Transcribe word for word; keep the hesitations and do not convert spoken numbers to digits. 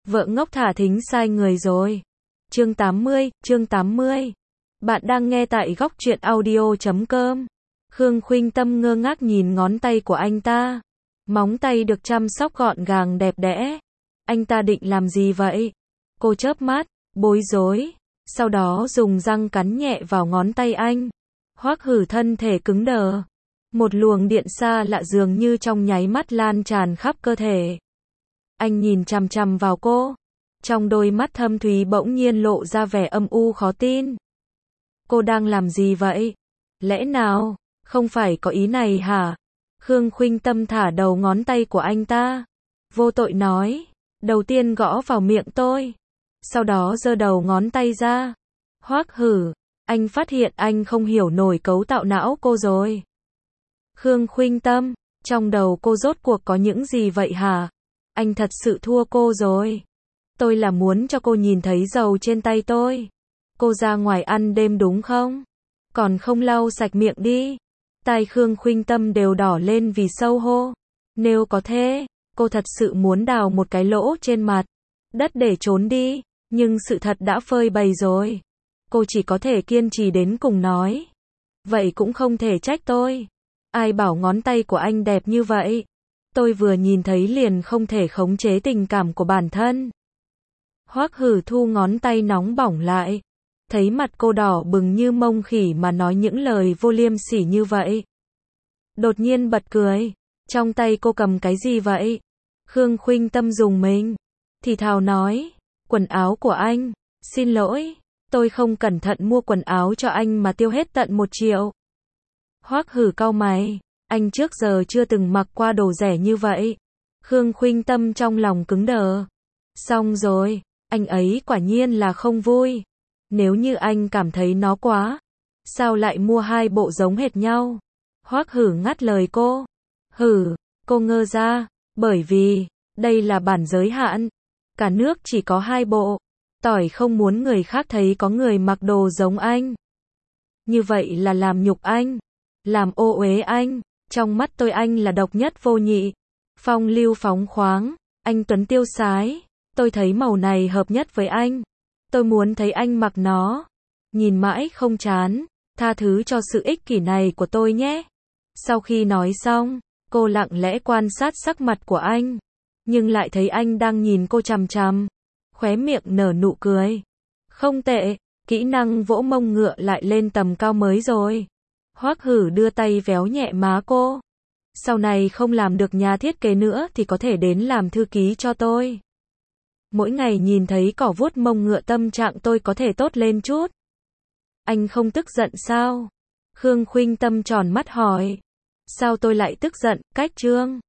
Vợ ngốc thả thính sai người rồi. Chương tám mươi, chương tám mươi. Bạn đang nghe tại góc truyện audio chấm com. Khương Khuynh Tâm ngơ ngác nhìn ngón tay của anh ta. Móng tay được chăm sóc gọn gàng đẹp đẽ. Anh ta định làm gì vậy? Cô chớp mắt, bối rối. Sau đó dùng răng cắn nhẹ vào ngón tay anh. Hoắc Hử thân thể cứng đờ. Một luồng điện xa lạ dường như trong nháy mắt lan tràn khắp cơ thể. Anh nhìn chằm chằm vào cô. Trong đôi mắt thâm thúy bỗng nhiên lộ ra vẻ âm u khó tin. Cô đang làm gì vậy? Lẽ nào, không phải có ý này hả? Khương Khuynh Tâm thả đầu ngón tay của anh ta. Vô tội nói, đầu tiên gõ vào miệng tôi. Sau đó giơ đầu ngón tay ra. Hoắc Hử, anh phát hiện anh không hiểu nổi cấu tạo não cô rồi. Khương Khuynh Tâm, trong đầu cô rốt cuộc có những gì vậy hả? Anh thật sự thua cô rồi. Tôi là muốn cho cô nhìn thấy dầu trên tay tôi. Cô ra ngoài ăn đêm đúng không? Còn không lau sạch miệng đi. Tai Khương Khuynh Tâm đều đỏ lên vì xấu hổ. Nếu có thế, cô thật sự muốn đào một cái lỗ trên mặt đất để trốn đi, nhưng sự thật đã phơi bày rồi. Cô chỉ có thể kiên trì đến cùng nói. Vậy cũng không thể trách tôi. Ai bảo ngón tay của anh đẹp như vậy? Tôi vừa nhìn thấy liền không thể khống chế tình cảm của bản thân. Hoắc Hử thu ngón tay nóng bỏng lại. Thấy mặt cô đỏ bừng như mông khỉ mà nói những lời vô liêm sỉ như vậy. Đột nhiên bật cười. Trong tay cô cầm cái gì vậy? Khương Khuynh Tâm dùng mình. Thì thào nói. Quần áo của anh. Xin lỗi. Tôi không cẩn thận mua quần áo cho anh mà tiêu hết tận một triệu. Hoắc Hử cau mày. Anh trước giờ chưa từng mặc qua đồ rẻ như vậy. Khương Khuynh Tâm trong lòng cứng đờ. Xong rồi. Anh ấy quả nhiên là không vui. Nếu như anh cảm thấy nó quá, sao lại mua hai bộ giống hệt nhau? Hoắc Hử ngắt lời cô. Hử, cô ngơ ra, bởi vì, đây là bản giới hạn. Cả nước chỉ có hai bộ. Tỏi không muốn người khác thấy có người mặc đồ giống anh. Như vậy là làm nhục anh, làm ô uế anh. Trong mắt tôi anh là độc nhất vô nhị. Phong lưu phóng khoáng, anh tuấn tiêu sái. Tôi thấy màu này hợp nhất với anh. Tôi muốn thấy anh mặc nó. Nhìn mãi không chán. Tha thứ cho sự ích kỷ này của tôi nhé. Sau khi nói xong, cô lặng lẽ quan sát sắc mặt của anh. Nhưng lại thấy anh đang nhìn cô chằm chằm. Khóe miệng nở nụ cười. Không tệ, kỹ năng vỗ mông ngựa lại lên tầm cao mới rồi. Hoắc Hử đưa tay véo nhẹ má cô. Sau này không làm được nhà thiết kế nữa thì có thể đến làm thư ký cho tôi. Mỗi ngày nhìn thấy cỏ vuốt mông ngựa tâm trạng tôi có thể tốt lên chút. Anh không tức giận sao? Khương Khuynh Tâm tròn mắt hỏi. Sao tôi lại tức giận, cách trương?